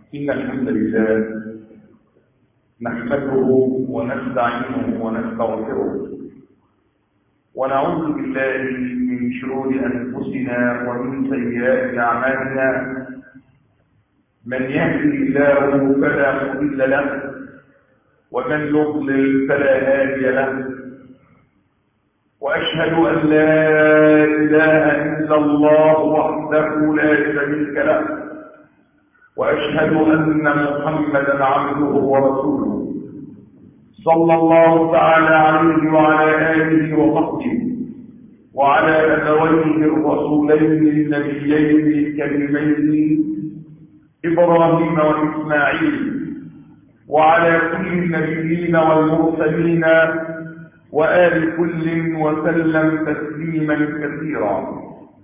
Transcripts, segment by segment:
إن الحمد لله نحمده ونستعينه ونستغفره ونعوذ بالله من شرور أنفسنا ومن سيئات أعمالنا. من يهده الله فلا مضل له ومن يضلل فلا هادي له، وأشهد أن لا إله إلا الله وحده لا شريك له، وأشهد أن محمدا عبده ورسوله صلى الله تعالى عليه وعلى آله وصحبه وعلى أبويه الرسولين النبيين الكريمين إبراهيم وإسماعيل، وعلى كل النبيين والمرسلين وآل كل وسلم تسليما كثيرا.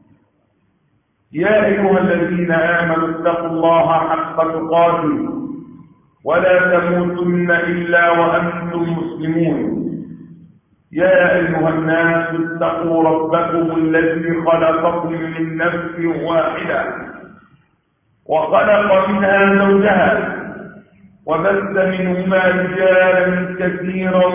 يا أيها الذين آمنوا اتقوا الله حق تقاته ولا تموتن إلا وأنتم مسلمون. يا أيها الناس اتقوا ربكم الذي خلقكم من نفس واحدة وخلق منها زوجها وبث منهما رجالا كثيرا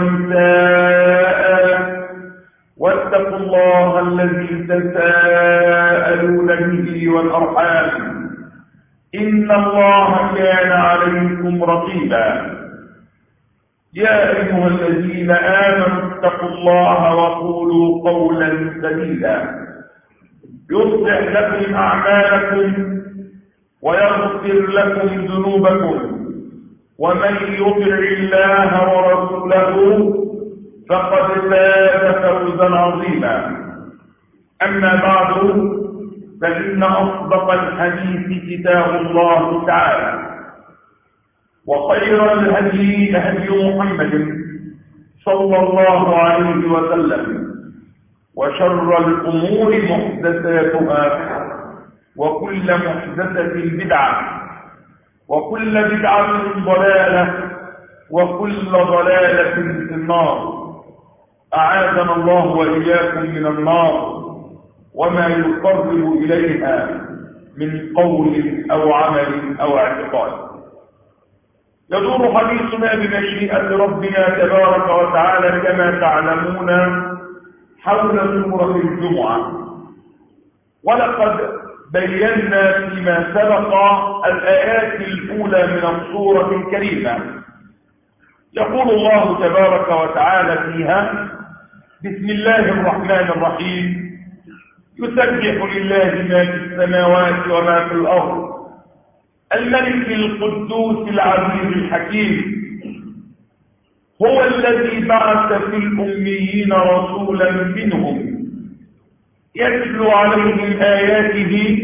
ونساء، واتقوا الله الذي تساءلون به والأرحام إن الله كان عليكم رقيبا. يا أيها الذين آمنوا اتقوا الله وقولوا قولا سديدا يصلح لكم أعمالكم ويغفر لكم ذنوبكم، ومن يطع الله ورسوله فقد فاز فوزا عظيما. أما بعد، فإن أصدق الحديث كتاب الله تعالى، وخير الهدي هدي محمد صلى الله عليه وسلم، وشر الأمور محدثاتها، وكل محدثة بدعة، وكل بدعة ضلالة، وكل ضلالة في النار. أعاذنا الله وإياكم من النار وما يقرب إليها من قول أو عمل أو اعتقاد. يدور حديثنا بمشيئة ربنا تبارك وتعالى كما تعلمون حول سورة الجمعة، ولقد بينا فيما سبق الآيات الأولى من السورة الكريمة. يقول الله تبارك وتعالى فيها: بسم الله الرحمن الرحيم، يسبح لله ما في السماوات وما في الأرض، الملك القدوس العزيز الحكيم، هو الذي بعث في الأميين رسولا منهم يتلو عليهم آياته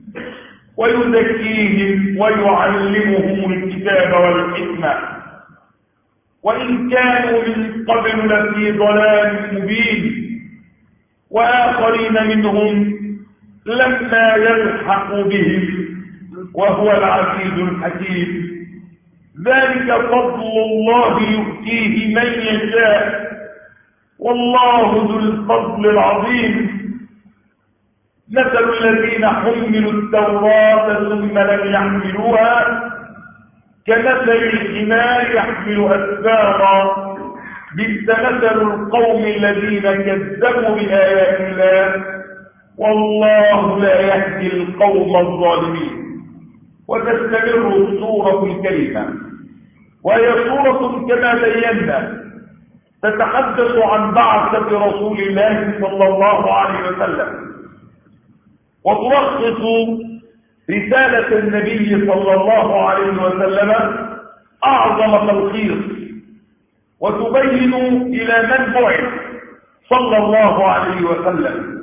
ويزكيهم ويعلمهم الكتاب والحكمة، وإن كانوا من قبل لفي ضلال مبين، وآخرين منهم لما يلحقوا بهم، وهو العزيز الحكيم. ذلك فضل الله يؤتيه من يشاء، والله ذو الفضل العظيم. مثل الذين حملوا التوراة ثم لم يحملوها كمثل الحمار يحمل أسفارا، بئس مثل القوم الذين كذبوا بآيات الله، والله لا يهدي القوم الظالمين. وتستمر السورة الكريمة، وهي سورة كما بينا تتحدث عن بعثة رسول الله صلى الله عليه وسلم، وتلخص رسالة النبي صلى الله عليه وسلم أعظم تلخيص، وتبين إلى من بعث صلى الله عليه وسلم،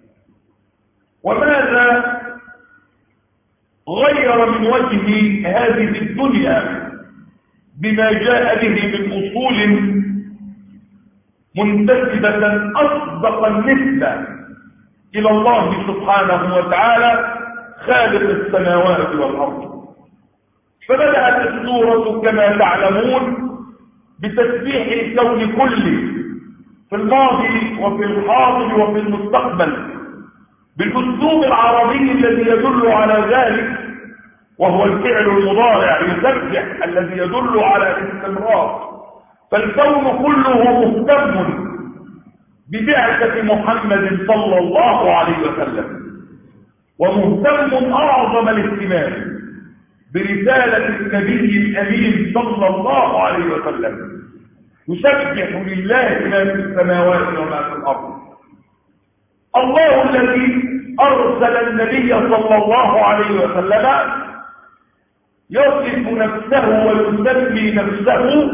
وماذا غير من وجه هذه الدنيا بما جاء به من أصول منتسبة أصدق النسبة إلى الله سبحانه وتعالى خالق السماوات والأرض. فبدأت السورة كما تعلمون بتسبيح الكون كله في الماضي وفي الحاضر وفي المستقبل بالأسلوب العربي الذي يدل على ذلك، وهو الفعل المضارع يسبح الذي يدل على الاستمرار. فالكون كله مهتم ببعثة محمد صلى الله عليه وسلم، ومهتم أعظم الاهتمام برسالة النبي الأمين صلى الله عليه وسلم. يسبح لله ما في السماوات وما في الأرض. الله الذي أرسل النبي صلى الله عليه وسلم يصف نفسه ويسمي نفسه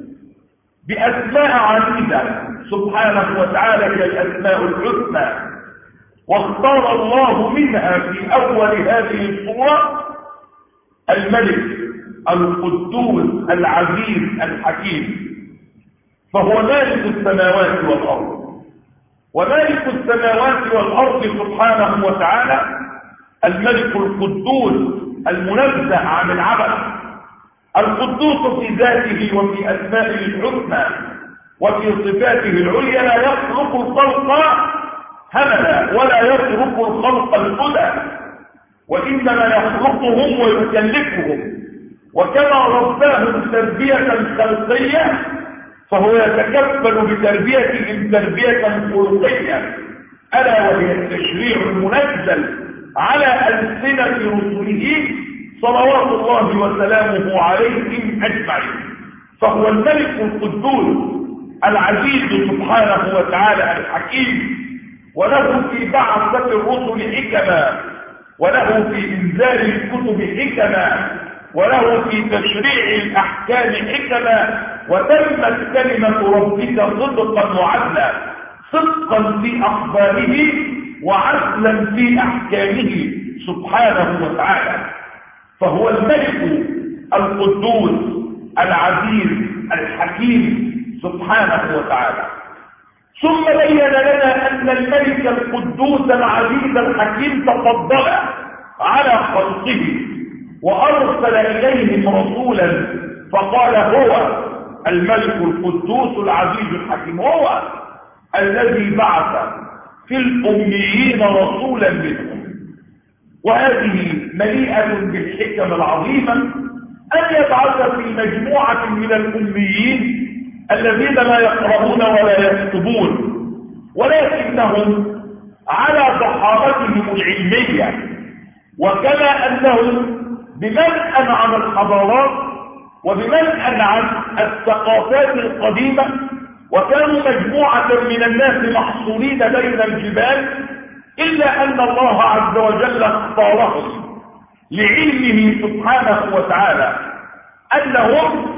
بأسماء عديدة سبحانه وتعالى، هي الأسماء الحسنى، واختار الله منها في أول هذه السورة الملك القدوس العزيز الحكيم، فهو مالك السماوات والأرض. ومالك السماوات والأرض سبحانه وتعالى الملك القدوس المنزه عن العبث، القدوس في ذاته وفي أسمائه الحسنى وفي صفاته العليا، لا يخلق الخلق هملا ولا يترك الخلق الهدى، وإنما يخلقهم ويكلفهم. وكما رباهم تربية خلقية فهو يتكفل بتربيتهم تربية خلقية، ألا وهي التشريع المنزل على ألسنة رسله صلوات الله وسلامه عليهم أجمعين. فهو الملك القدوس العزيز سبحانه وتعالى الحكيم، وله في بعثة الرسل حكما، وله في إنزال الكتب حكما، وله في تشريع الأحكام حكما. وتمت كلمة ربك صدقا وعدلا، صدقا في أخباره وعدلا في أحكامه سبحانه وتعالى. فهو الملك القدوس العزيز الحكيم سبحانه وتعالى. ثم بين لنا أن الملك القدوس العزيز الحكيم تفضل على خلقه وأرسل إليهم رسولا، فقال هو الملك القدوس العزيز الحكيم، هو الذي بعث في الأميين رسولا منهم. وهذه مليئة بالحكم العظيمة أن يبعث في مجموعة من الأميين الذين لا يقرؤون ولا يكتبون، ولكنهم على ضحامتهم العلمية، وكما أنهم بمنأى عن الحضارات وبمنأى عن الثقافات القديمة، وكانوا مجموعة من الناس محصورين بين الجبال، إلا أن الله عز وجل اختارهم لعلمه سبحانه وتعالى أنهم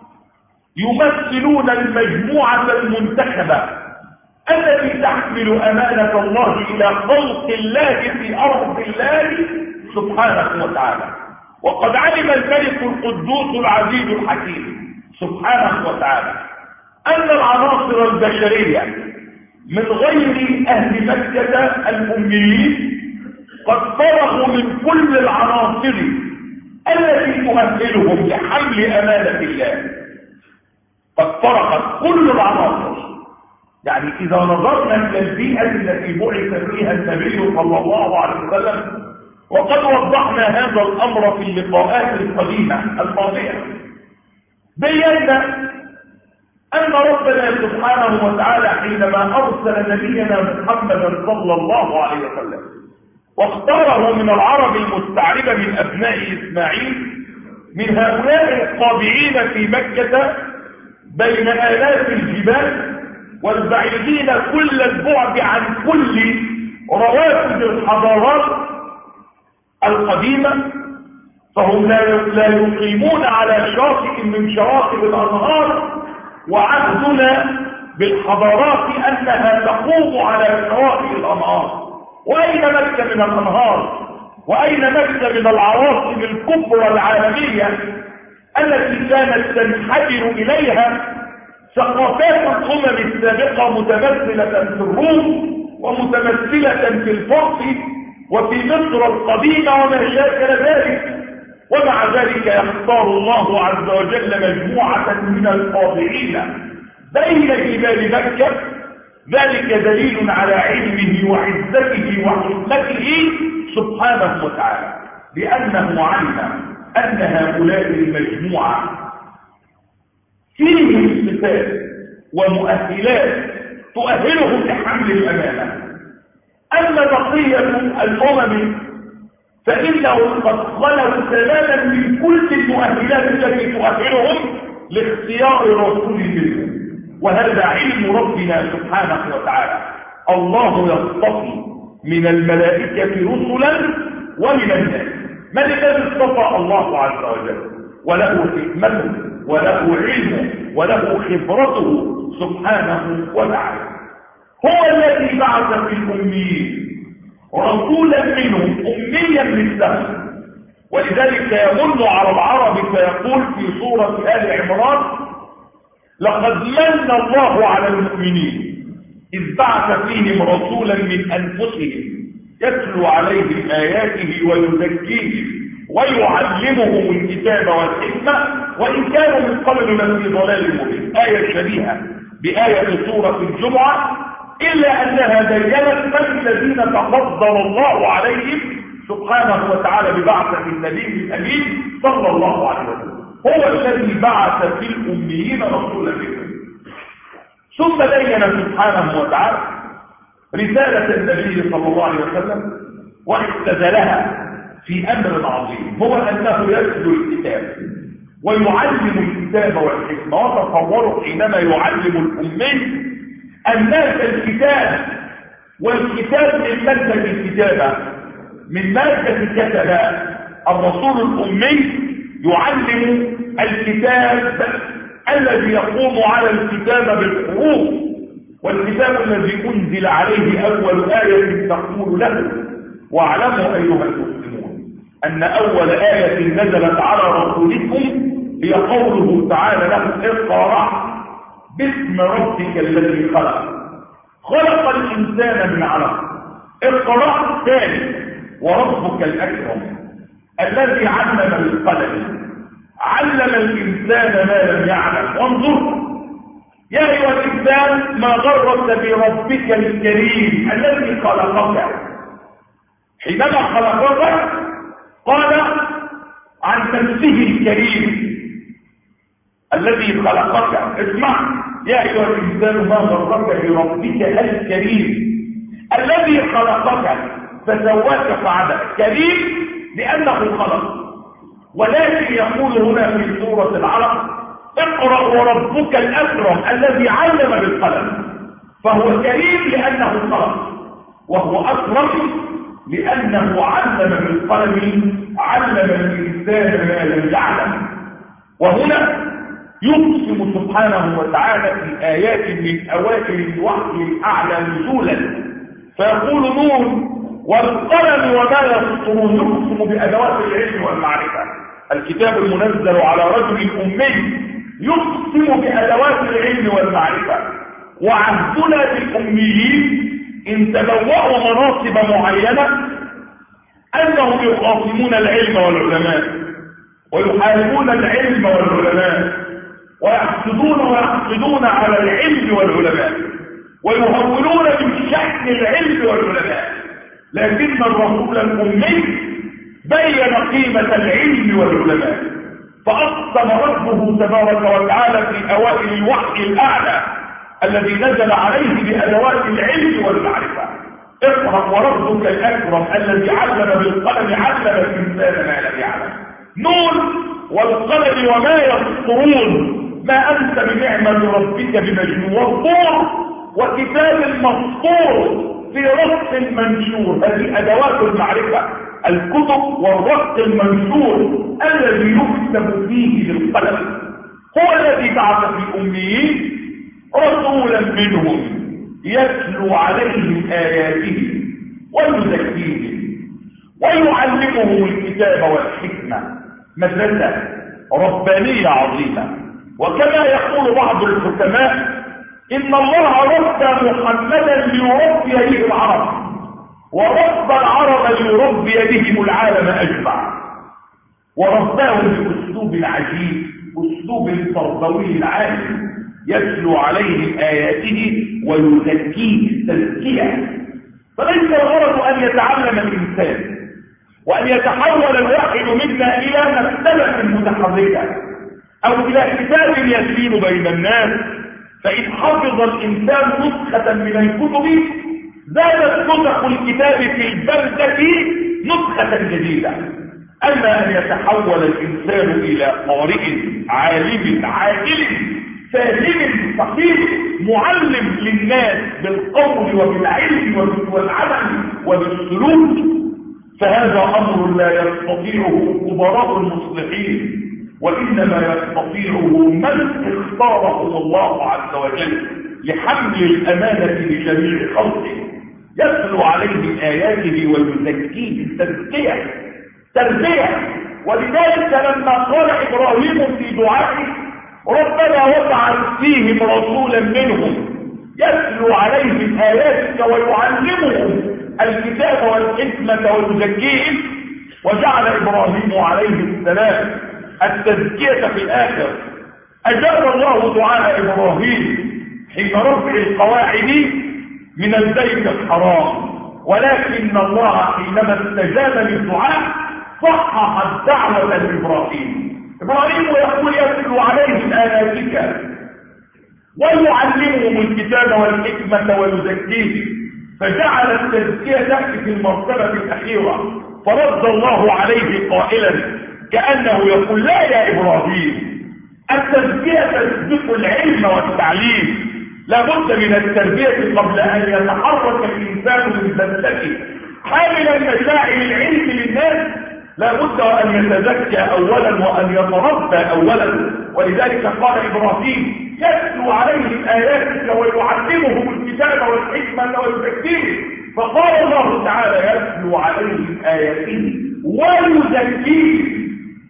يمثلون المجموعة المنتخبة التي تحمل أمانة الله إلى خلق الله في أرض الله سبحانه وتعالى. وقد علم الملك القدوس العزيز الحكيم سبحانه وتعالى أن العناصر البشرية من غير أهل مكة الأميين قد فرغوا من كل العناصر التي تؤهلهم لحمل أمانة الله. قد فرغت كل العناصر. يعني إذا نظرنا إلى البيئة التي بعث فيها النبي صلى الله عليه وسلم، وقد وضحنا هذا الأمر في اللقاءات القديمة الماضية، بينا أن ربنا سبحانه وتعالى حينما أرسل نبينا محمدا صلى الله عليه وسلم واختاره من العرب المستعربة من أبناء إسماعيل، من هؤلاء الطابعين في مكة بين آلاف الجبال والبعيدين كل البعد عن كل روافد الحضارات القديمة، فهم لا يقيمون على شاطئ من شواطئ الأنهار، وعهدنا بالحضارات أنها تقوم على شواطئ الأنهار. وأين مكة من الأنهار؟ وأين مكة من العواصم الكبرى العالمية التي كانت تنحدر إليها ثقافات الأمم السابقة متمثلة في الروم ومتمثلة في الفرس وفي مصر القديمة وما شاكل ذلك؟ ومع ذلك يختار الله عز وجل مجموعة من الخاضعين بين جبال مكة. ذلك دليل على علمه وعزته وحكمته سبحانه وتعالى. لأنه علم أن هؤلاء المجموعة فيهم صفات ومؤهلات تؤهلهم لحمل الأمانة. أما بقية الأمم فإنهم قد خلوا تماما من كل المؤهلات التي تؤهلهم لاختيار رسول منهم، وهذا علم ربنا سبحانه وتعالى. الله يصطفي من الملائكة رسلا ومن الناس. من الذي اصطفى؟ الله عز وجل، وله حكمته وله علمه وله خبرته سبحانه وتعالى. هو الذي بعث في الأميين رسولا منهم أميا مثلهم، ولذلك يمن على العرب فيقول في سورة آل عمران: لقد من الله على المؤمنين إذ بعث فيهم رسولا من أنفسهم يتلو عليهم آياته ويزكيهم ويعلمهم الكتاب والحكمة وإن كانوا من قبل لفي ضلال مبين. آية شبيهة بآية سورة الجمعة، إلا أنها بينت من الذين تفضل الله عليهم سبحانه وتعالى ببعثة النبي الأمين صلى الله عليه وسلم. هو الذي بعث في الأميين رسولا منهم. ثم بين سبحانه وتعالى رسالة النبي صلى الله عليه وسلم واختزلها في أمر عظيم، هو أنه يتلو الكتاب ويعلم الكتاب والحكمة. وتصوروا حينما يعلم الأمي الناس الكتاب، والكتاب من مادة الكتابة، من مادة كتب الرسول الأمي يعلم الكتاب الذي يقوم على الكتابة بالحروف، والكتاب الذي أنزل عليه أول آية تقول له: واعلموا أيها المسلمون أن أول آية نزلت على رسولكم هي قوله تعالى له: اقرأ باسم ربك الذي خلق الإنسان من علق. اقرأ ثاني: وربك الأكرم الذي علم بالقلم علم الإنسان ما لم يعلم. وانظر يا أيها الإنسان ما غرك بربك الكريم الذي خلقك. حينما خلقك قال عن نفسه الكريم الذي خلقك. اسمع يا أيها الإنسان ما غرك بربك الكريم الذي خلقك فسواك فعدلك. كريم لأنه خلق، ولكن يقول هنا في سورة العلق: اقرأ وربك الأكرم الذي علم بالقلم. فهو كريم لأنه خلق، وهو أكرم لأنه علم بالقلم، علم الإنسان ما لم يعلم. وهنا يقسم سبحانه وتعالى في آيات من أوائل الوحي الأعلى نزولا فيقول: نون والقلم وما يسطرون. يقسم بأدوات العلم والمعرفة. الكتاب المنزل على رجل أمي يقسم بأدوات العلم والمعرفة. وعهدنا بالأميين إن تبوأوا مناصب معينة أنهم يخاصمون العلم والعلماء ويحاربون العلم والعلماء ويحسدون على العلم والعلماء ويهولون من شأن العلم والعلماء. لكن الرسول الأمي بين قيمة العلم والعلماء، فأقسم ربه تبارك وتعالى في أوائل الوحي الأعلى الذي نزل عليه بأدوات العلم والمعرفة: اقرأ وربك الأكرم الذي علم بالقلم علم الإنسان ما لم يعلم. نون والقلم وما يسطرون. ما أنت بنعمة ربك بمجنون. والطور وكتاب مسطور في رق منشور. هذه أدوات المعرفة: الكتب والرق المنشور الذي يكتب فيه بالقلم. هو الذي بعث في الأميين رسولا منهم يتلو عليهم آياته ويزكيهم ويعلمهم الكتاب والحكمة. مدرسة ربانية عظيمة. وكما يقول بعض الحكماء: إن الله ربى محمدا ليربي به العرب، وربى العرب ليربي بهم العالم أجمع. ورباهم بأسلوب عجيب، أسلوب تربوي عالي، يتلو عليهم آياته ويزكيه تزكية. فليس الغرض أن يتعلم الإنسان وأن يتحول الواحد منا إلى مكتبة متحركة أو إلى كتاب يسير بين الناس. فإن حفظ الإنسان نسخة من الكتب زادت نسخ الكتاب في البلدة نسخة جديدة. أما أن يتحول الإنسان إلى قارئ عالم عاقل فاهم فقير معلم للناس بالقول وبالعلم والعمل وبالسلوك، فهذا أمر لا يستطيعه كبراء المصلحين، وإنما يستطيعه من اختاره الله عز وجل لحمل الأمانة لجميع خلقه، يتلو عليهم آياته ويزكيه تربية. ولذلك لما قال إبراهيم في دعائه ربنا وابعث فيهم رسولا منهم يتلو عليهم آياتك ويعلمهم الكتاب والحكمة ويزكيهم، وجعل إبراهيم عليه السلام التزكية في الآخر. أجاب الله دعاء إبراهيم حين رفع القواعد من البيت الحرام، ولكن الله حينما استجاب للدعاء صحح الدعوة لإبراهيم. إبراهيم يقول يتلو عليهم آياتك ويعلمهم الكتاب والحكمة ويزكيهم، فجعل التزكية في المرتبة الأخيرة. فرد الله عليه قائلا كأنه يقول لا يا إبراهيم، التزكية تسبق العلم والتعليم، لا بد من التربية قبل أن يتحرك الإنسان من بلدته حاملا مشاعر العلم للناس، لا بد أن يتزكى أولا وأن يتربى أولا. ولذلك قال إبراهيم يتلو عليهم آياتك ويعلمهم الكتاب والحكمة ويزكيهم، فقال الله تعالى يتلو عليهم آياته ويزكيهم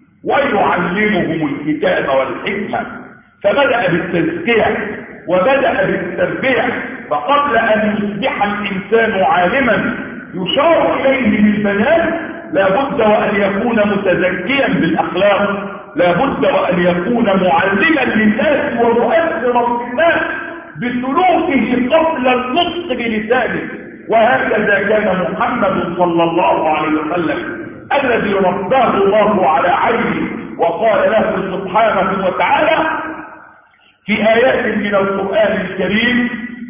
ويعلمهم الكتاب والحكمة. فبدأ بالتزكية وبدأ بالتربية. فقبل أن يصبح الإنسان عالما يشار إليه بالبنات لا بد وأن يكون متزكيا بالأخلاق، لا بد وأن يكون معلما للناس ومؤثرا في الناس بسلوكه قبل النطق بلسانه. وهكذا كان محمد صلى الله عليه وسلم الذي رباه الله على عينه، وقال له سبحانه وتعالى في آيات من القرآن الكريم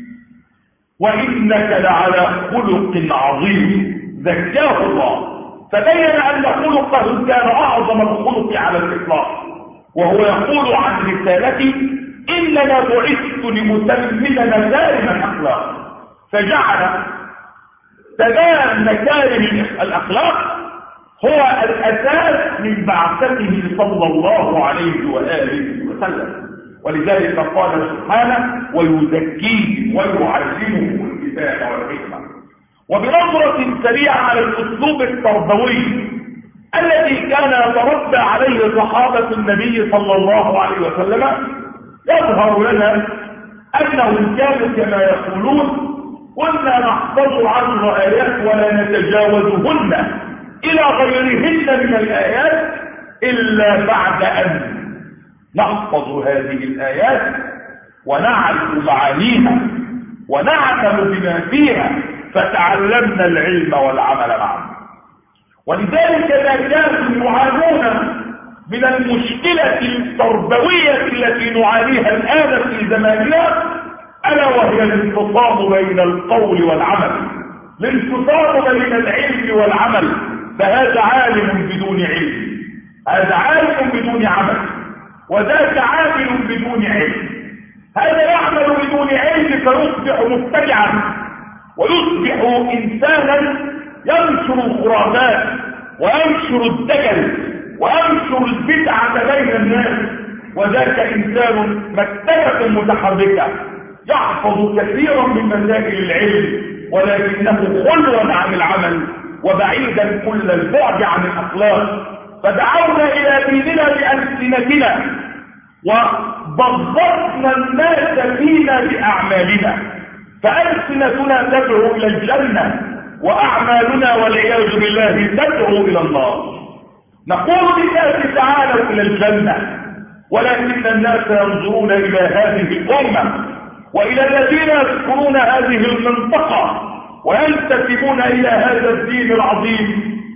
وإنك لعلى خلق عظيم. زكاه الله، فبين أن خلقه كان أعظم الخلق على الإطلاق، وهو يقول عن رسالته إنما بعثت لأتمم مكارم الأخلاق، فجعل تمام مكارم الأخلاق هو الأساس من بعثته صلى الله عليه وآله وسلم. ولذلك قال سبحانه ويزكيه ويعلمه الكتاب والحكمة. وبنظرة سريعة على الأسلوب التربوي الذي كان يتربى عليه صحابة النبي صلى الله عليه وسلم، يظهر لنا أنهم كانوا كما يقولون كنا نحفظ 10 آيات ولا نتجاوزهن إلى غيرهن من الآيات إلا بعد أن نحفظ هذه الآيات ونعرف معانيها ونعمل بما فيها، فتعلمنا العلم والعمل معه. ولذلك لا كانوا يعانون من المشكلة التربوية التي نعانيها الآن في زماننا، ألا وهي الانفصام بين القول والعمل، الانفصام بين العلم والعمل. فهذا عالم بدون علم، هذا عالم بدون عمل، وذاك عامل بدون علم. هذا يعمل بدون علم فيصبح مبتدعا ويصبح إنسانا ينشر الخرافات وينشر الدجل وينشر البدعة بين الناس، وذاك إنسان مكتبة متحركة يحفظ كثيرا من مسائل العلم ولكنه خلوا عن العمل وبعيدا كل البعد عن الأخلاق. فدعونا إلى ديننا بألسنتنا وبغضنا الناس فينا بأعمالنا، فألسنتنا تدعو إلى الجنة وأعمالنا والعياذ بالله تدعو إلى النار. نقول للناس تعالوا إلى الجنة، ولكن الناس ينظرون إلى هذه الأمة وإلى الذين يذكرون هذه المنطقة وينتسبون إلى هذا الدين العظيم،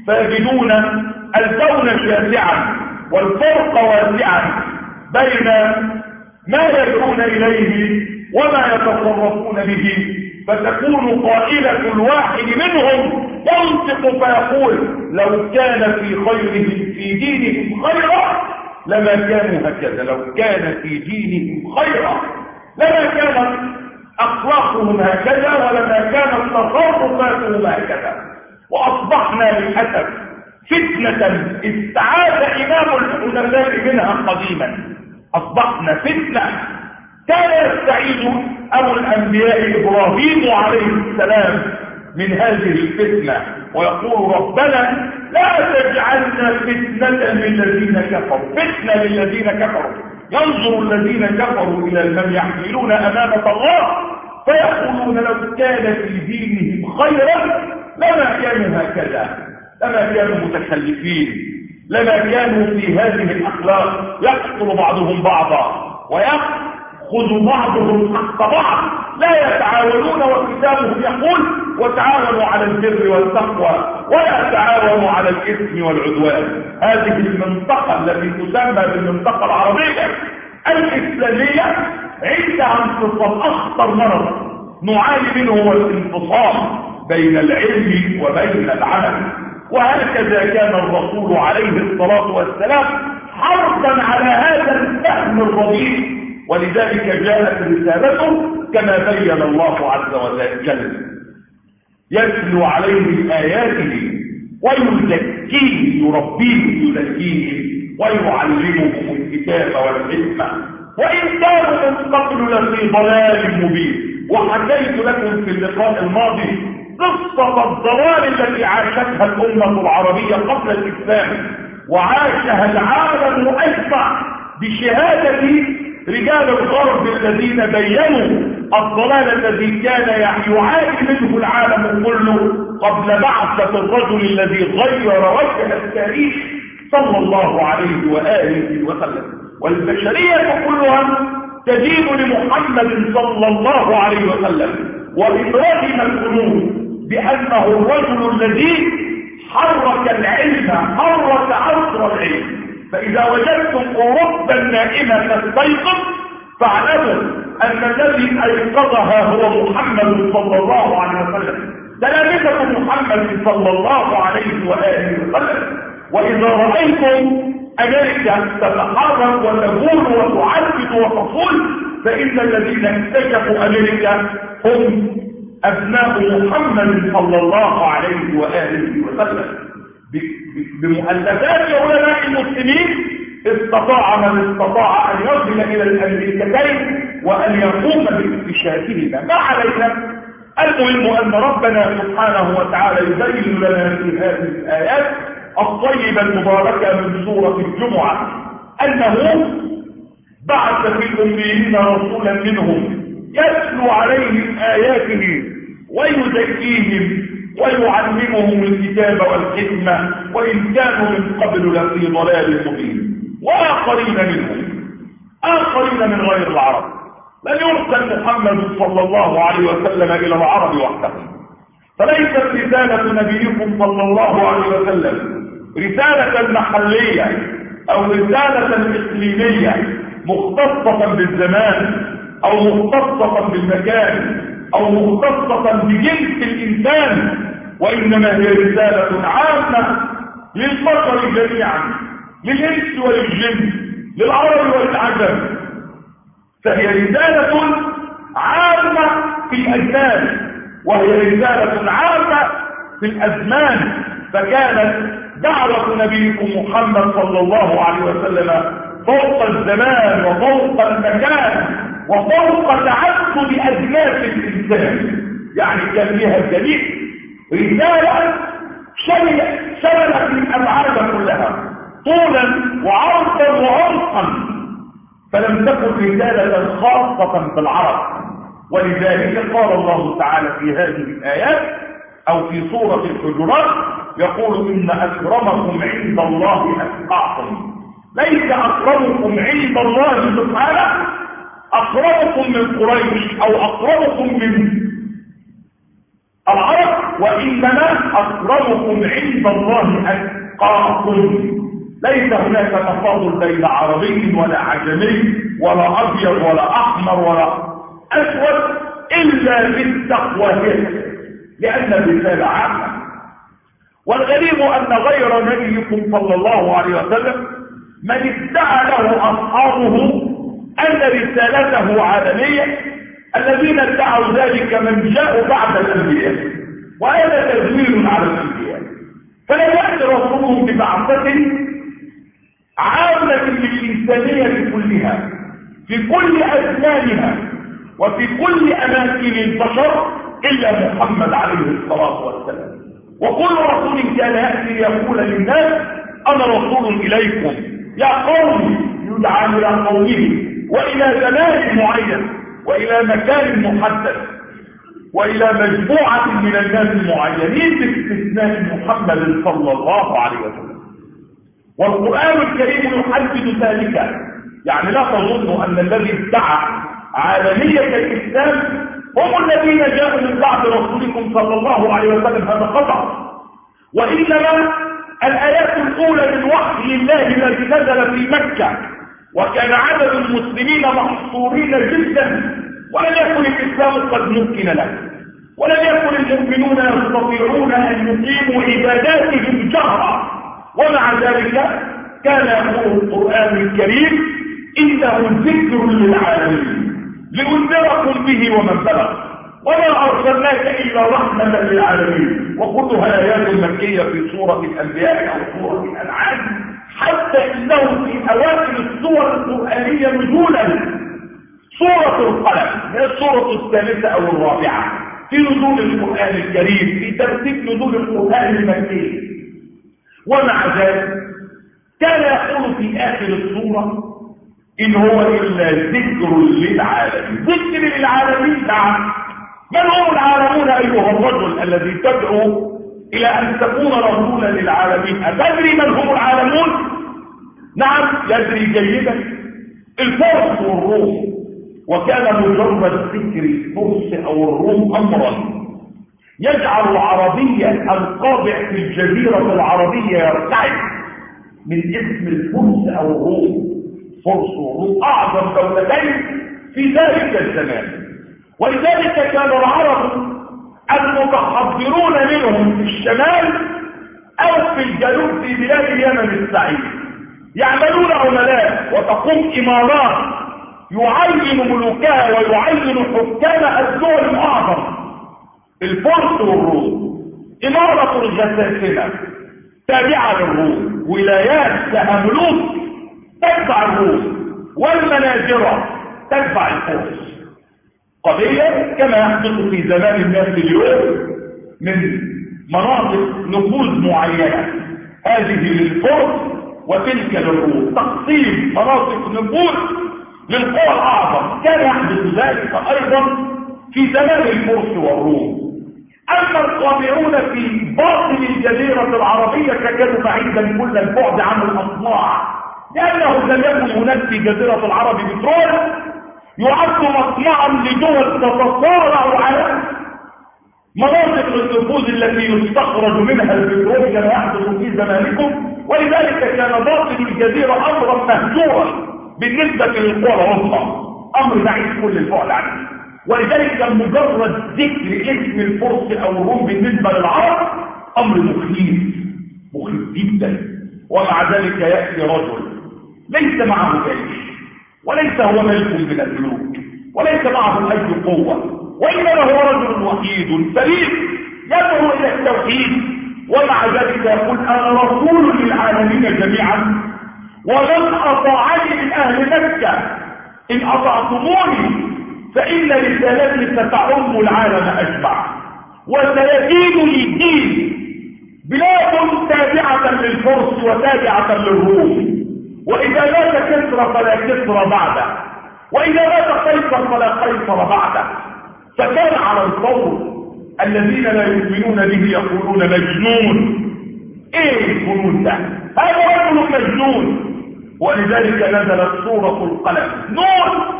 فيجدون الكون شاسعا والفرق واسعا بين ما يدعون إليه وما يتصرفون به، فتكون قائلة الواحد منهم ينطق فيقول لو كان في خيرهم في دينهم خيرا لما كانوا هكذا، لو كان في دينهم خيرا لما كانت أخلاقهم هكذا ولما كانت تصرفاتهم هكذا. وأصبحنا للأسف فتنة استعاذ إمام الحنفاء منها قديما، أصبحنا فتنة كان يستعيذ أبو الأنبياء إبراهيم عليه السلام من هذه الفتنة ويقول ربنا لا تجعلنا فتنة للذين كفروا، فتنة للذين كفروا. ينظر الذين كفروا إلى من يحملون أمانة الله فيقولون لو كان في دينهم خيرا لما كانوا هكذا، لما كانوا متخلفين، لما كانوا في هذه الأخلاق يقتل بعضهم بعضا ويأخذ بعضهم حق بعض، لا يتعاونون وكتابهم يقول وتعاونوا على البر والتقوى ولا تعاونوا على الإثم والعدوان. هذه المنطقة التي تسمى بالمنطقة العربية الإسلامية عندها انفصام، أخطر مرض نعاني منه هو الانفصام بين العلم وبين العمل. وهكذا كان الرسول عليه الصلاة والسلام حرصا على هذا الفهم الرضيع، ولذلك جاءت رسالته كما بين الله عز وجل يتلو عليه آياته ويزكيه، يربيه يزكيه ويعلمهم الكتاب والحكمة وإن كانوا من قبل لفي ضلال مبين. وحكيت لكم في اللقاء الماضي قصة الضلال التي عاشتها الأمة العربية قبل الإسلام وعاشها العالم أجمع بشهادة رجال الغرب الذين بينوا الضلال الذي كان يعاني منه العالم كله قبل بعثة الرجل الذي غير وجه التاريخ صلى الله عليه وآله وسلم. والبشرية كلها تدين لمحمد صلى الله عليه وسلم، وإن رغم القلوب بأنه الرجل الذي حرك العلم، حرك عصر العلم. فإذا وجدتم أوروبا النائمة تستيقظ فاعلموا أن الذي أيقظها هو محمد صلى الله عليه وسلم، تلامذة محمد صلى الله عليه وآله وسلم. وإذا رأيتم أمريكا تتحرك وتقول وتعبد وتصول فإن الذين اكتشفوا أمريكا هم أبناء محمد صلى الله عليه وآله وسلم. بمؤلفات علماء المسلمين استطاع من استطاع أن يصل إلى الأمريكتين وأن يقوم باكتشافهما. ما علينا، المهم أن ربنا سبحانه وتعالى يبين لنا في هذه الآيات الطيبة المباركة من سورة الجمعة أنه بعث في الأميين رسولا منهم يتلو عليهم آياته ويزكيهم ويعلمهم الكتاب والحكمة وإن كانوا من قبل لفي ضلال مبين. وآخرين منهم، آخرين من غير العرب. لن يرسل محمد صلى الله عليه وسلم إلى العرب وحدهم، فليست رسالة نبيكم صلى الله عليه وسلم رسالة محلية أو رسالة إقليمية مختصة بالزمان أو مختصة بالمكان أو مختصة بجنس الإنسان، وإنما هي رسالة عامة للبشر جميعا، للإنس وللجن، للعرب والعجم. فهي رسالة عامة في الأجناس وهي رسالة عامة في الأزمان. فكانت دعوة نبيكم محمد صلى الله عليه وسلم فوق الزمان وفوق المكان وفوق تعدد أجناس الإنسان، يعني كان لها الجميع رسالة شملت الأبعاد كلها طولا وعرضا وعمقا، فلم تكن رسالة خاصة بالعرب. ولذلك قال الله تعالى في هذه الآيات أو في سورة الحجرات يقول إن أكرمكم عند الله أتقاكم. ليس أكرمكم عند الله سبحانه أقربكم من قريش أو أقربكم من العرب، وإنما أكرمكم عند الله أتقاكم. ليس هناك تفاضل بين عربي ولا عجمي ولا أبيض ولا أحمر ولا أسود إلا بالتقوى، لأن الرسالة عامة. والغريب أن غير نبيكم صلى الله عليه وسلم من ادعى له أصحابه أن رسالته عالمية، الذين ادعوا ذلك من جاءوا بعد الأنبياء، وهذا تزوير على الأنبياء. فلا يأتي رسولهم ببعثة عامة للإنسانية كلها في كل أزمانها وفي كل أماكن البشر إلا محمد عليه الصلاة والسلام. وكل رسول كان يأتي يقول للناس أنا رسول إليكم يا قوم، يدعى إلى قومه وإلى زمان معين وإلى مكان محدد وإلى مجموعة من الناس المعينين باستثناء محمد صلى الله عليه وسلم. والقرآن الكريم يحدد ذلك. يعني لا تظنوا أن الذي ادعى عالمية الإسلام هم الذين جاءوا من بعد رسولكم صلى الله عليه وسلم، هذا خطأ. وإنما الآيات الأولى من وحي الله الذي نزل في مكة، وكان عدد المسلمين محصورين جدا، ولم يكن الإسلام قد ممكن له، ولم يكن المؤمنون يستطيعون أن يقيموا عباداتهم جهرا. ومع ذلك كان يقول القرآن الكريم إنه ذكر للعالمين لأنذركم به ومن بلغ وما أرسلناك إلا رحمة للعالمين. وكلها آيات مكية في سورة الأنبياء أو سورة الأنعام، حتى إنه في أواخر السور القرآنية نزولا سورة القلم هي السورة الثالثة أو الرابعة في نزول القرآن الكريم، في ترتيب نزول القرآن المكي. ومع ذلك كان يقول في آخر السورة إن هو إلا ذكر للعالمين. ذكر للعالمين، نعم. من هم العالمون أيها الرجل الذي تدعو إلى أن تكون رسولا للعالمين؟ أتدري من هم العالمون؟ نعم يدري جيدا، الفرس والروم. وكان مجرد ذكر الفرس أو الروم أمرا يجعل العربية القابع في الجزيرة العربية يرتعد من اسم الفرس أو الروم. فرس والروم أعظم دولتين في ذلك الزمان، ولذلك كان العرب المتحضرون منهم في الشمال أو في الجنوب في بلاد اليمن السعيد يعملون عملاء، وتقوم إمارات يعين ملوكها ويعين حكام الدول الأعظم. الفرس والروم إمارة الجساسنة تابعة للروم، ولايات لها ملوك تتبع الروم، والمناجرة تتبع الفرس. قضية كما يحدث في زمان الناس اليوم من مناطق نفوذ معينة، هذه للفرس وتلك للروم، تقسيم مناطق نفوذ للقوى الأعظم. كان يحدث ذلك أيضا في زمان الفرس والروم. أما القابعون في باطن الجزيرة العربية فكانوا بعيدا كل البعد عن الأصناع، لأنه لم يكن هناك في جزيرة العرب بترول يعد مصنعا لدول تتصارع على مناطق النفوذ التي يستخرج منها البترول كما يحدث في زمانكم. ولذلك كان باطن الجزيرة أمرا مهجورا بالنسبة للقوى العظمى، أمر بعيد كل البعد عنه. ولذلك مجرد ذكر اسم الفرس أو الروم بالنسبة للعرب أمر مخيف جدا. ومع ذلك يأتي رجل ليس معه جيش، وليس هو ملك من الملوك، وليس معه أي قوة، وإنما هو رجل وحيد فريد يدعو إلى التوحيد، ومع ذلك يقول أنا رسول للعالمين جميعا، ومن أطاعني من أهل مكة إن أطعتموني فإن رسالتي ستعم العالم أجمع، وسيدين للدين بلاد تابعة للفرس وتابعة للروم، وإذا مات كسرى فلا كسرى بعده، وإذا مات قيصر فلا قيصر بعده. فكان على القول الذين لا يؤمنون به يقولون مجنون. ايه الجنون ده؟ هذا رجل مجنون. ولذلك نزلت سورة القلم. نون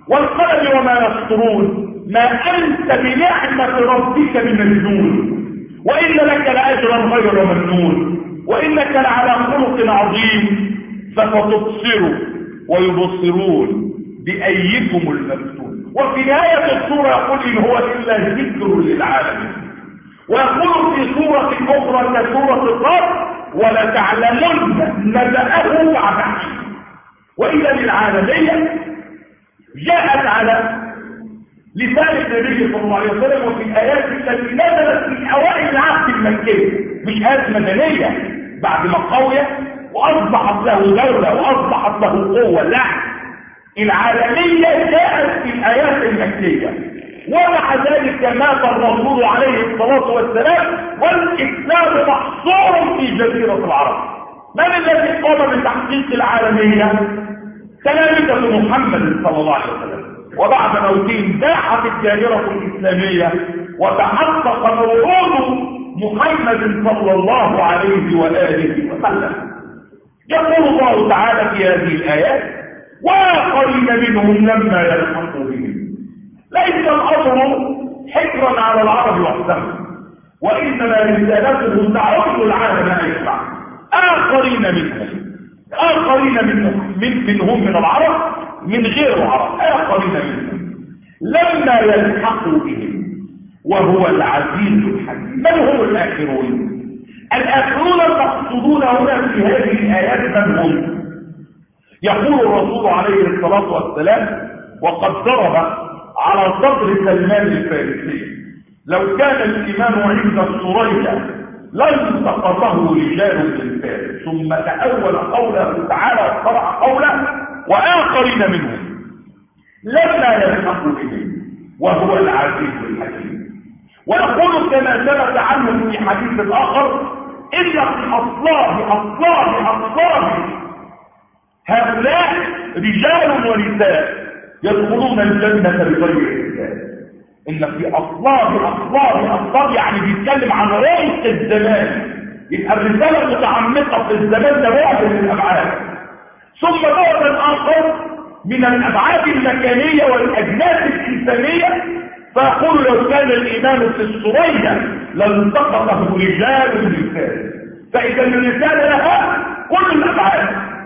والقلم وما يسطرون، ما أنت بنعمة ربك بمجنون، وإن لك لأجرا غير ممنون، وإنك لعلى خلق عظيم، فستبصر ويبصرون بأيكم المفتون. وفي نهاية السورة يقول إن هو إلا ذكر للعالمين. ويقول في سورة أخرى كسورة القاف ولتعلمن نبأه بعد حين. وإذا العالمية جاءت على لسان النبي صلى الله عليه وسلم وفي الآيات التي نزلت في أوائل العهد المكي، مش آيات مدنية بعد ما قوية وأصبحت له دولة وأصبحت له قوة. لا، العالمية جاءت في الآيات المكية، ومع ذلك مات الرسول عليه الصلاة والسلام والإسلام محصور في جزيرة العرب. من الذي قام بتحقيق العالمية؟ تلامذة محمد صلى الله عليه وسلم. وبعد موته زاحت الدائرة الإسلامية وتحقق موعود محمد صلى الله عليه وآله وسلم. يقول الله تعالى في هذه الآيات وآخرين منهم لما يلحقوا بهم. ليس الأمر حكرا على العرب وحدهم، وإنما رسالته تعود العالم أجمع. آخرين منهم من العرب من غير العرب، آخرين منهم لما يلحقوا بهم وهو العزيز الحكيم. من هم الآخرون؟ الآخرون المقصودون هنا في هذه الآيات من هم؟ يقول الرسول عليه الصلاة والسلام وقد ضرب على صدر سلمان الفارسي: لو كان الإمام عند السرية لالتقطه رجال من فارس. ثم تأول قوله تعالى وقرأ قوله وآخرين منهم لما يلحقوا بهم وهو العزيز الحكيم. ويقول كما ثبت عنه في حديث آخر: إن في أصلاب هؤلاء رجال ونساء يدخلون الجنة بغير حساب. إن في أصلاب يعني بيتكلم عن رئيس الزمان، يبقى الرسالة متعمقة في الزمان ده بعد من الأبعاد. ثم بعد آخر من الأبعاد المكانية والأجناس الإنسانية، فأقول لو كان الإمام في السرية لالتقطه رجال ونساء. فإذا الرسالة لها كل الأبعاد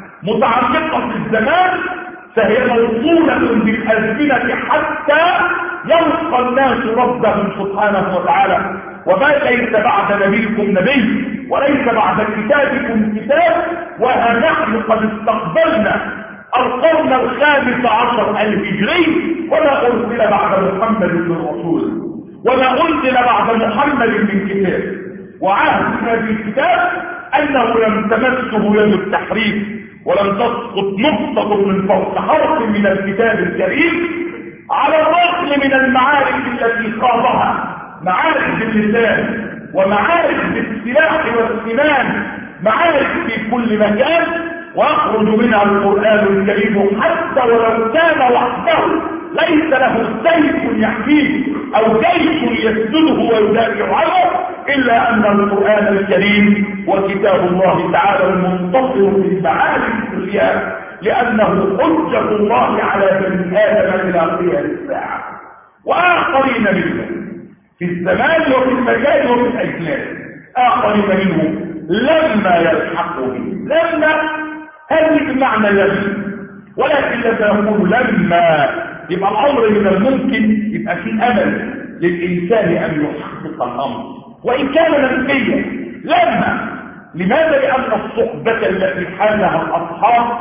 متعمقة في الزمان، فهي موصولة بالأزمنة حتى يلقى الناس ربهم سبحانه وتعالى. وما ليس بعد نبيكم نبي وليس بعد كتابكم كتاب، ونحن قد استقبلنا القرن الخامس عشر الهجري، وما أنزل بعد محمد من رسول، وما أنزل بعد محمد من كتاب. وعهدنا بالكتاب أنه لم تمسه يد التحريف ولم تسقط نقطة من فوق حرف من الكتاب الكريم، على الرغم من المعارك التي خاضها، معارك باللسان ومعارك بالسلاح والسنان، معارك في كل مكان، ويخرج منها القرآن الكريم حتى ولو كان وحده ليس له سيف يحميه أو جيش يسدده ويدافع عنه، إلا أن القرآن الكريم وكتاب الله تعالى المنتصر في المعارك كلها، لأنه حجة الله على بني آدم إلى قيام الساعة. وآخرين منهم في الزمان وفي المكان وفي الأجناس، آخرين منهم لما يلحقوا به. لما هذه بمعنى لم، ولكن لا يقول لما، يبقى الأمر من الممكن يبقى في أمل للإنسان أن يحقق الأمر وإن كان منفيا. لما، لماذا؟ لأن الصحبة التي حالها الأصحاب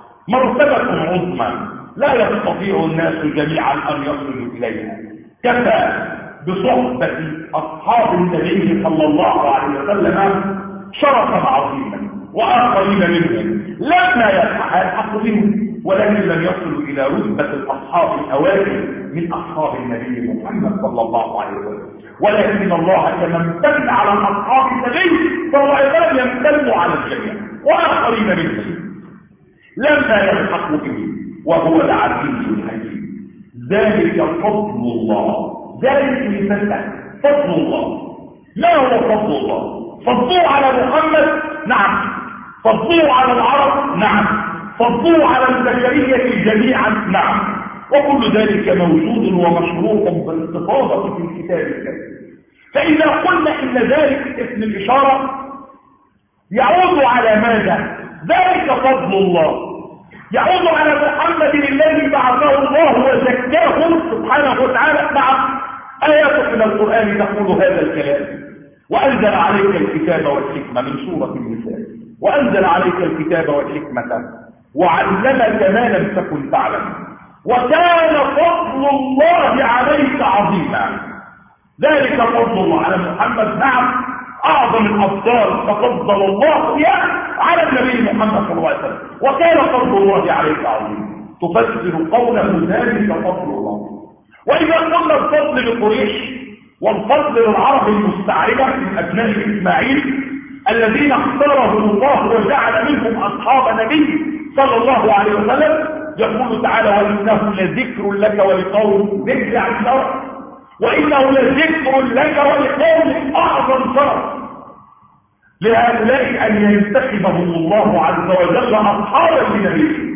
مرتبة عظمى لا يستطيع الناس جميعا أن يصلوا إليها. كفى بصحبة أصحاب النبي صلى الله عليه وسلم شرفا عظيما. وآخرين منهم لما يلحقوا بهم، ولكن لم يصلوا إلى رتبة الأصحاب الأوائل من أصحاب النبي محمد صلى الله عليه وسلم. ولكن الله كما امتن على أصحاب النبي صلى الله عليه وسلم يمتن على الجميع. وآخرين منهم لما يلحقوا به وهو العزيز الحكيم. ذلك فضل الله، ذلك مثل فضل الله. ما هو فضل الله؟ فضلوا على محمد؟ نعم. فضلوا على العرب؟ نعم. فضلوا على البشرية جميعا؟ نعم. وكل ذلك موجود ومشروع بالاستفاضة في الكتاب الكريم. فإذا قلنا إن ذلك اسم الإشارة يعود على ماذا؟ ذلك فضل الله يعود على محمد الذي بعثه الله وزكاه سبحانه وتعالى. مع آيات من القرآن تقول هذا الكلام: وأنزل عليك الكتاب والحكمة، من سورة النساء: وأنزل عليك الكتاب والحكمة وعلمك ما لم تكن تعلم وكان فضل الله عليك عظيما. ذلك فضل الله على محمد. نعم، أعظم الأفضال تفضل الله بها على النبي محمد صلى الله عليه وسلم، وكان فضل الله عليك عظيما. تفسر قوله ذلك فضل الله. وإذا قلنا الفضل لقريش والفضل للعرب المستعربة من أبناء إسماعيل الذين اختارهم الله وجعل منهم أصحاب نبي صلى الله عليه وسلم، يقول تعالى: وإنه لذكر لك ولقومك. ذكر عن شرف، وإنه لذكر لك ولقومك أعظم شرف لهؤلاء أن ينتخبهم الله عز وجل أصحابا لنبيه.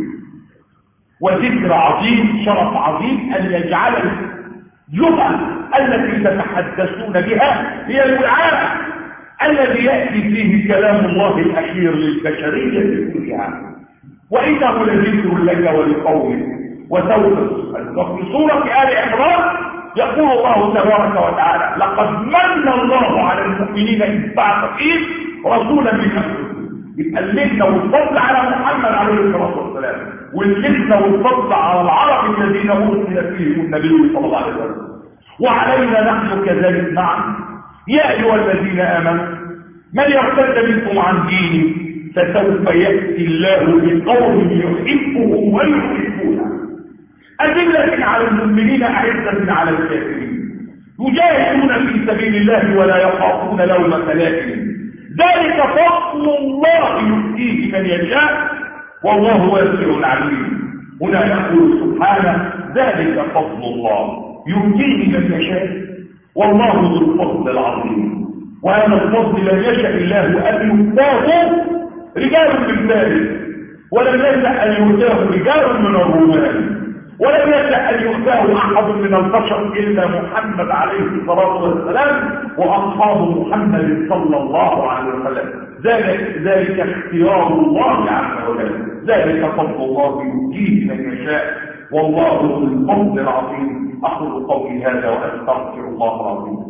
وذكر عظيم، شرف عظيم، أن يجعل اللغة التي تتحدثون بها هي الوعاء الذي يأتي فيه كلام الله الأخير للبشرية كلها. وإنه لذكر لك ولقومك. وفي سورة آل عمران يقول الله تبارك وتعالى: لقد من الله على المؤمنين إذ بعث فيهم رسولا من أنفسهم. يبقى اللجنة والفضل على محمد عليه الصلاة والسلام، واللجنة والفضل على العرب الذين أرسل فيهم النبي صلى الله عليه وسلم، وعلينا نحن كذلك معا. يا أيها الذين آمنوا من يرتد منكم عن دينه فسوف يأتي الله بقوم يحبهم ويحبونه أذلة على المؤمنين أعزة على الكافرين يجاهدون في سبيل الله ولا يخافون لومة لائم. ذلك فضل الله يؤتيه من يشاء والله واسع عليم. هنا يقول سبحانه: ذلك فضل الله يؤتيه من يشاء والله ذو الفضل العظيم. وهذا الفضل لم يشاء الله أن يؤتاه رجال من ذلك، ولم يشاء أن يؤتاه رجال من الرومان، ولم يشاء أن يؤتاه أحد من البشر إلا محمد عليه الصلاة والسلام وأصحاب محمد صلى الله عليه وسلم. ذلك اختيار الله عز وجل. ذلك فضل الله يؤتيه من يشاء والله ذو الفضل العظيم. أقول قولي هذا وأستغفر الله العظيم.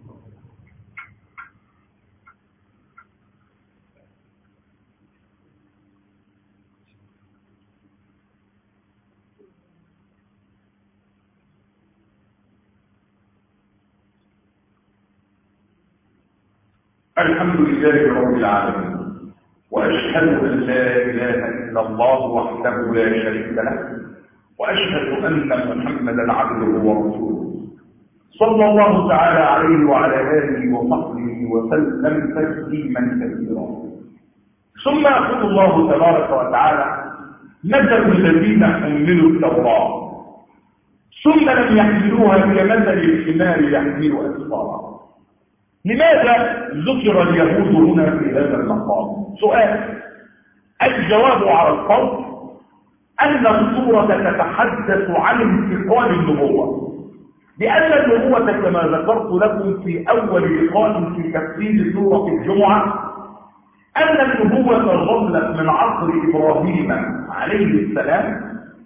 الحمد لله رب العالمين، وأشهد أن لا إله إلا الله وحده لا شريك له، وأشهد أن محمدا عبده ورسوله صلى الله تعالى عليه وعلى آله وصحبه وسلم تسليما كثيرا. ثم يقول الله تبارك وتعالى: مثل الذين حملوا التوراة ثم لم يحملوها كمثل الحمار يحمل أسفارا. لماذا ذكر اليهود هنا في هذا المقام؟ سؤال. الجواب على القول أن السورة تتحدث عن انتقال النبوة، لأن النبوة كما ذكرت لكم في أول لقاء في تفسير سورة الجمعة أن النبوة ظلت من عصر إبراهيم عليه السلام،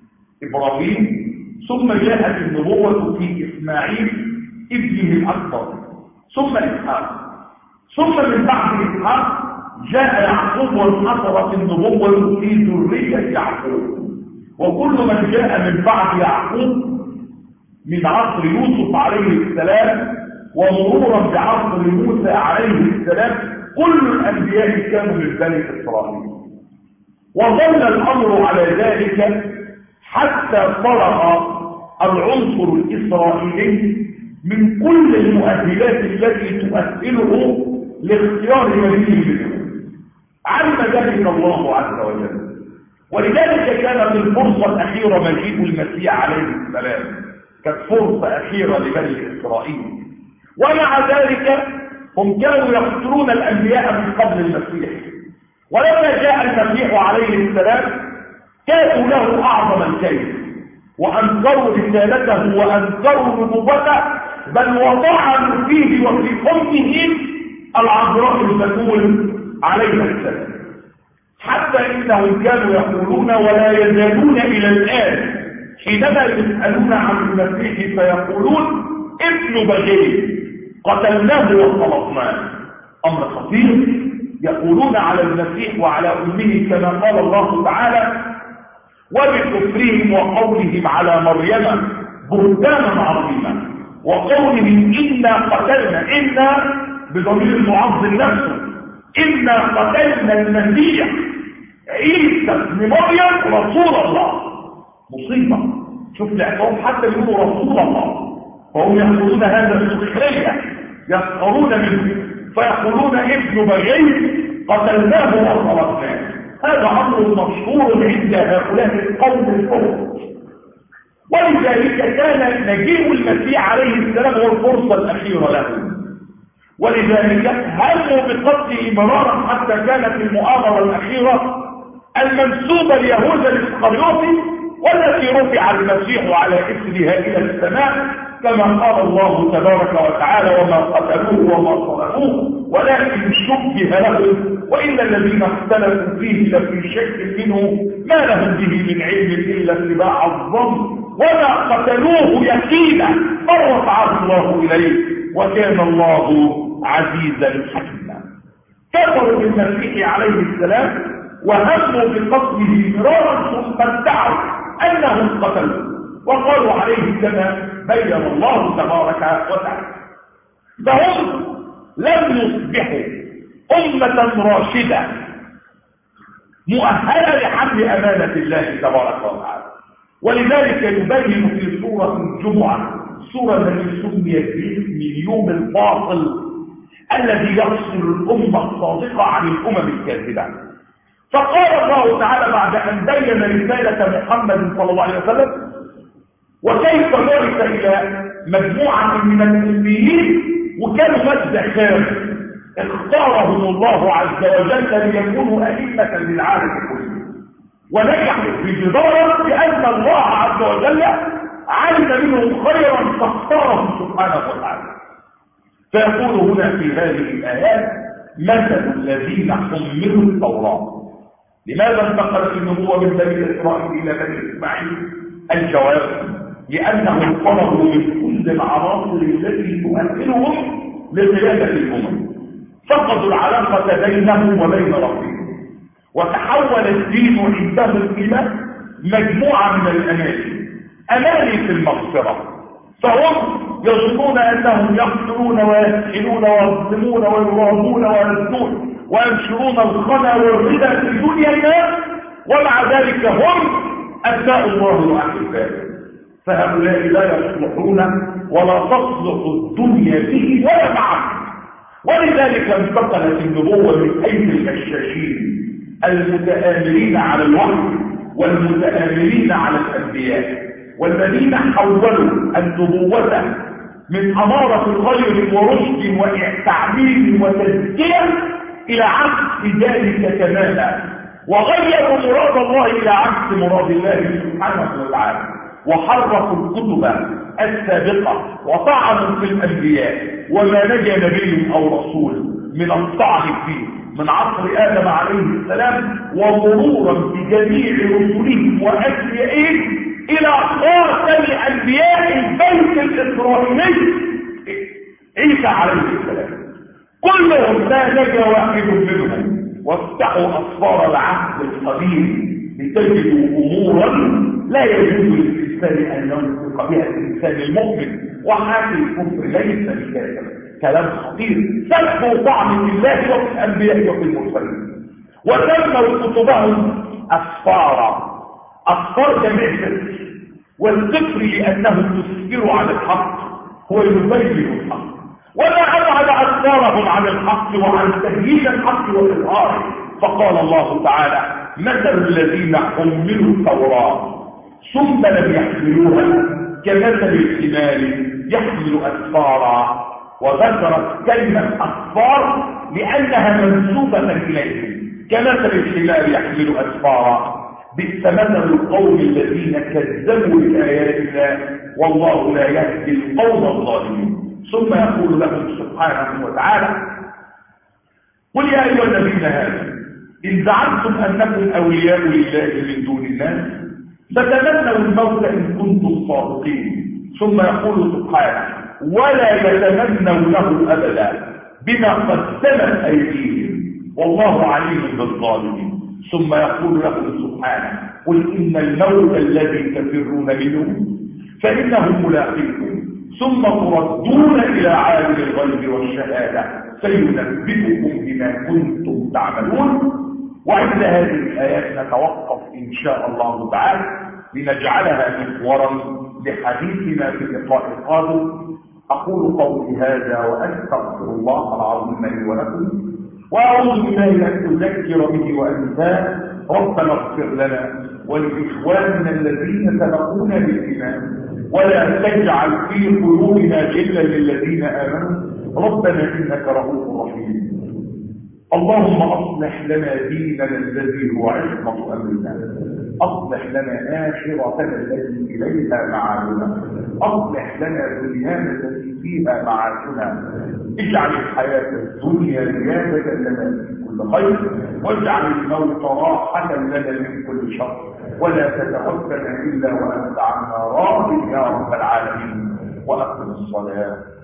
ثم جاءت النبوة في إسماعيل ابنه الأكبر، ثم إسحاق، ثم من بعد إسحاق جاء يعقوب وانحصرت النبوة في ذرية يعقوب. وكل من جاء من بعد يعقوب من عصر يوسف عليه السلام ومرورا بعصر موسى عليه السلام كل الأنبياء كانوا من بني إسرائيل. وظل الأمر على ذلك حتى فرغ العنصر الإسرائيلي من كل المؤهلات التي تؤهله لاختيار نبي منه. علم ذلك الله عز وجل، ولذلك كانت الفرصة الأخيرة مجيء المسيح عليه السلام، كانت فرصة أخيرة لبني إسرائيل. ومع ذلك هم كانوا يقتلون الأنبياء من قبل المسيح، ولما جاء المسيح عليه السلام كانوا له أعظم الكيد، وأنكروا رسالته وأنكروا نبوته، بل وطعنوا فيه وفي أمه العذراء البتول عليها السلام، حتى إنهم كانوا يقولون ولا يزالون إلى الآن حينما يسألون عن المسيح فيقولون ابن بغي قتلناه وخلصناه. أمر خطير، يقولون على المسيح وعلى أمه كما قال الله تعالى: وبكفرهم وقولهم على مريم بهتانا عظيما، وقولهم إنا قتلنا، إنا بضمير المعظم نفسه، إنا قتلنا المسيح عيسى ابن مريم رسول الله. مصيبة، شوف لأنهم حتى يقولوا رسول الله وهم يقولون هذا سخرية، يسخرون منه فيقولون ابن بغي قتلناه وخلصناه. هذا أمر مشهور عند هؤلاء القوم الكفر، ولذلك كان مجيء المسيح عليه السلام هو الفرصة الأخيرة له، ولذلك هموا بقتله مرارا حتى كانت المؤامرة الأخيرة المنسوبة ليهوذا الإسخريوطي والتي رفع المسيح على إثرها إلى السماء، كما قال الله تبارك وتعالى: وما قتلوه وما صلبوه ولكن شبه لهم وإن الذين اختلفوا فيه لفي شك منه ما لهم به من علم إلا اتباع الظن وما قتلوه يقينا بل رفعه الله إليه وكان الله عزيزا حكيما. كفروا بالمسيح عليه السلام وهموا بقتله مرارا ثم ادعوا أنهم قتلوه وقالوا عليه كما بين الله تبارك وتعالى. فهم لم يصبحوا أمة راشدة مؤهلة لحمل أمانة الله تبارك وتعالى، ولذلك يبين في سورة الجمعة، سورة التي سميت باسم اليوم الفاصل الذي يفصل الأمة الصادقة عن الأمم الكاذبة. فقال الله تعالى بعد أن بين رسالة محمد صلى الله عليه وسلم وكيف ذلك إلى مجموعة من الأميين، وكانوا مجد خير اختارهم الله عز وجل ليكونوا أئمة للعالم كله، ونجحوا في جدارة بأن الله عز وجل علم منهم خيرا فاختارهم سبحانه وتعالى. فيقول هنا في هذه الآيات: مثل الذين حملوا التوراة. لماذا انتقلت النبوة من بني إسرائيل إلى بني إسماعيل؟ الجواب: لأنهم طلبوا من كل العناصر التي تؤهلهم لقيادة الأمم، فقدوا العلاقة بينهم وبين ربهم، وتحول الدين عندهم إلى مجموعة من الأماني، أماني في المغفرة. فهم يظنون أنهم يقتلون ويسحلون ويظلمون ويرابون ويزنون وينشرون الخنا والردى في دنيا الناس، ومع ذلك هم أبناء الله وأحبائه. فهؤلاء لا يصلحون ولا تصلح الدنيا به ولا معه. ولذلك انتقلت النبوة من أيدي الكشاشين المتآمرين على الوحي والمتآمرين على الأنبياء، والذين حولوا النبوة من أمارة الخير ورشد وتعليم وتزكية إلى عكس ذلك تماما، وغيروا مراد الله إلى عكس مراد الله سبحانه وتعالى، وحرفوا الكتب السابقة وطعنوا في الأنبياء، وما نجا نبي أو رسول من الطعن فيه من عصر آدم عليه السلام ومرورا بجميع رسلهم وأنبيائهم إلى خاتم أنبياء البيت الإسرائيلي عيسى عليه السلام. كلهم لا نجا واحد منهم، وافتحوا أسفار العهد القديم لتجدوا أمورا لا يجوز للإنسان أن ينطق بها الإنسان المؤمن، وحاكي الكفر ليس بكذا. كلام خطير. سبوا طعن في الله وفي الأنبياء وفي المرسلين، وسموا كتبهم أسفارا. أسفار جميع السفر، والسفر لأنه يسفر عن الحق، هو يبين الحق، ولا أبعد أسفارهم عن الحق وعن تهيئ الحق والإظهار. فقال الله تعالى: مثل الذين حملوا التوراة ثم لم يحملوها كمثل الحمار يحمل أسفارا. وذكرت كلمة أسفار لأنها منسوبة إليه، كمثل الحمار يحمل أسفارا بئس مثل القوم الذين كذبوا بآيات الله والله لا يهدي القوم الظالمين. ثم يقول لهم سبحانه وتعالى قل يا أيها الذين آمنوا إن زعمتم أنكم أولياء لله من دون الناس فتمنوا الموت إن كنتم صادقين. ثم يقول سبحانه ولا يتمنونه أبدا بما قدمت أيديهم والله عليم بالظالمين. ثم يقول لهم سبحانه قل إن الموت الذي تفرون منه فإنه ملاقيكم ثم تردون إلى عالم الغيب والشهادة فينبئكم بما كنتم تعملون. وعند هذه الآيات نتوقف إن شاء الله تعالى لنجعلها محورا لحديثنا في اللقاء القادم. أقول قولي هذا وأستغفر الله العظيم لي ولكم وأعوذ بالله أن أذكر به وأنساه. ربنا اغفر لنا ولإخواننا الذين سبقونا بالإيمان ولا تجعل في قلوبنا غلا للذين آمنوا ربنا إنك رؤوف رحيم. اللهم أصلح لنا ديننا الذي هو عصمة أمرنا، أصلح لنا آخرتنا التي إليها معادنا، أصلح لنا دنيانا التي فيها معاشنا. اجعل الحياة الدنيا زيادة لنا في كل خير واجعل الموت راحة لنا من كل شر ولا تتوفنا إلا وأنت عنا راض يا رب العالمين. وأقم الصلاة.